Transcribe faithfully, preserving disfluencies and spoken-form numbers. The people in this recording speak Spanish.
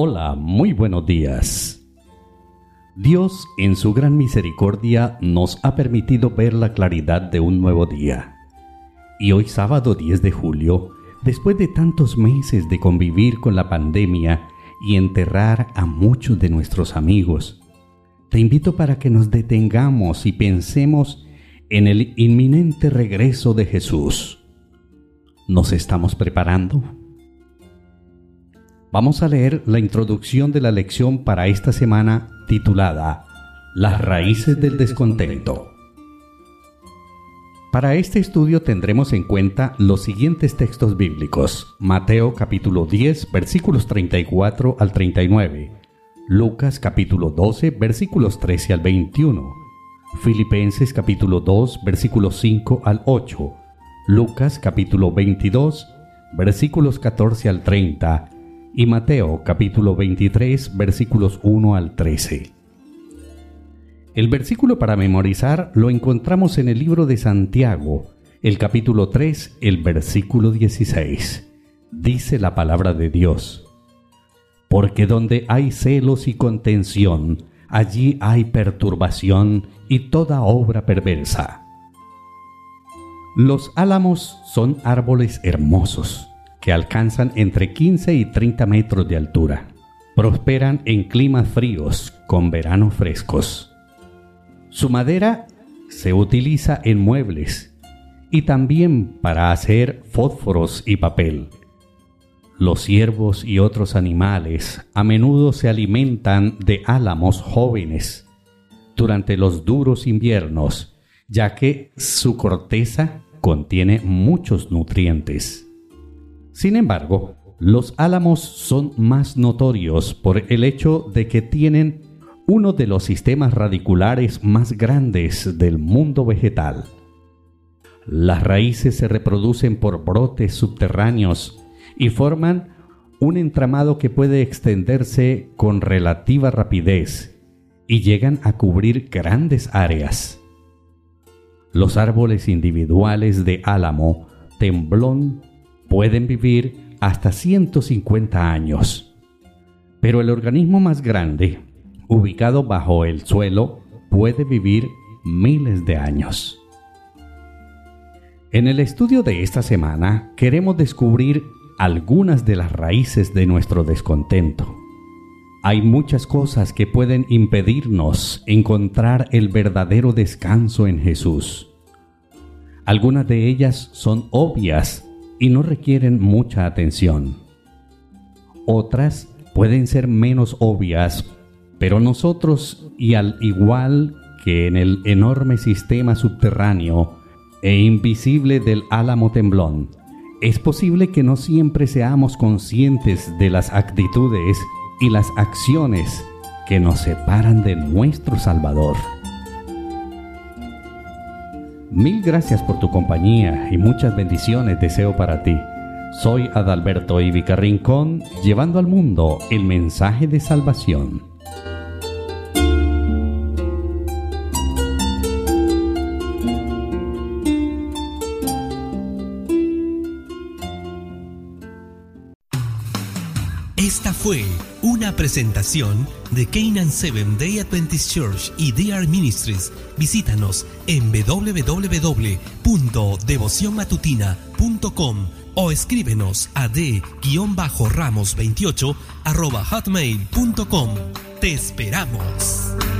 Hola, muy buenos días. Dios, en su gran misericordia, nos ha permitido ver la claridad de un nuevo día. Y hoy sábado diez de julio, después de tantos meses de convivir con la pandemia y enterrar a muchos de nuestros amigos, te invito para que nos detengamos y pensemos en el inminente regreso de Jesús. ¿Nos estamos preparando? Vamos a leer la introducción de la lección para esta semana titulada Las raíces del descontento. Para este estudio tendremos en cuenta los siguientes textos bíblicos: Mateo capítulo diez, versículos treinta y cuatro al treinta y nueve, Lucas capítulo doce, versículos trece al veintiuno, Filipenses capítulo dos, versículos cinco al ocho, Lucas capítulo veintidós, versículos catorce al treinta, y Mateo capítulo veintitrés, versículos uno al trece. El versículo para memorizar lo encontramos en el libro de Santiago, el capítulo tres, el versículo dieciséis. Dice la palabra de Dios: Porque donde hay celos y contención, allí hay perturbación y toda obra perversa. Los álamos son árboles hermosos que alcanzan entre quince y treinta metros de altura. Prosperan en climas fríos, con veranos frescos. Su madera se utiliza en muebles y también para hacer fósforos y papel. Los ciervos y otros animales a menudo se alimentan de álamos jóvenes durante los duros inviernos, ya que su corteza contiene muchos nutrientes. Sin embargo, los álamos son más notorios por el hecho de que tienen uno de los sistemas radiculares más grandes del mundo vegetal. Las raíces se reproducen por brotes subterráneos y forman un entramado que puede extenderse con relativa rapidez y llegan a cubrir grandes áreas. Los árboles individuales de álamo, temblón, pueden vivir hasta ciento cincuenta años, pero el organismo más grande, ubicado bajo el suelo, puede vivir miles de años. En el estudio de esta semana queremos descubrir algunas de las raíces de nuestro descontento. Hay muchas cosas que pueden impedirnos encontrar el verdadero descanso en Jesús. Algunas de ellas son obvias y no requieren mucha atención. Otras pueden ser menos obvias, pero nosotros, y al igual que en el enorme sistema subterráneo e invisible del álamo temblón, es posible que no siempre seamos conscientes de las actitudes y las acciones que nos separan de nuestro Salvador. Mil gracias por tu compañía y muchas bendiciones deseo para ti. Soy Adalberto Ivica Rincón, llevando al mundo el mensaje de salvación. Esta fue una presentación de Canaan Seventh Day Adventist Church y D R Ministries. Visítanos en doble u doble u doble u punto devoción matutina punto com o escríbenos a d ramos veintiocho arroba hotmail punto com. ¡Te esperamos!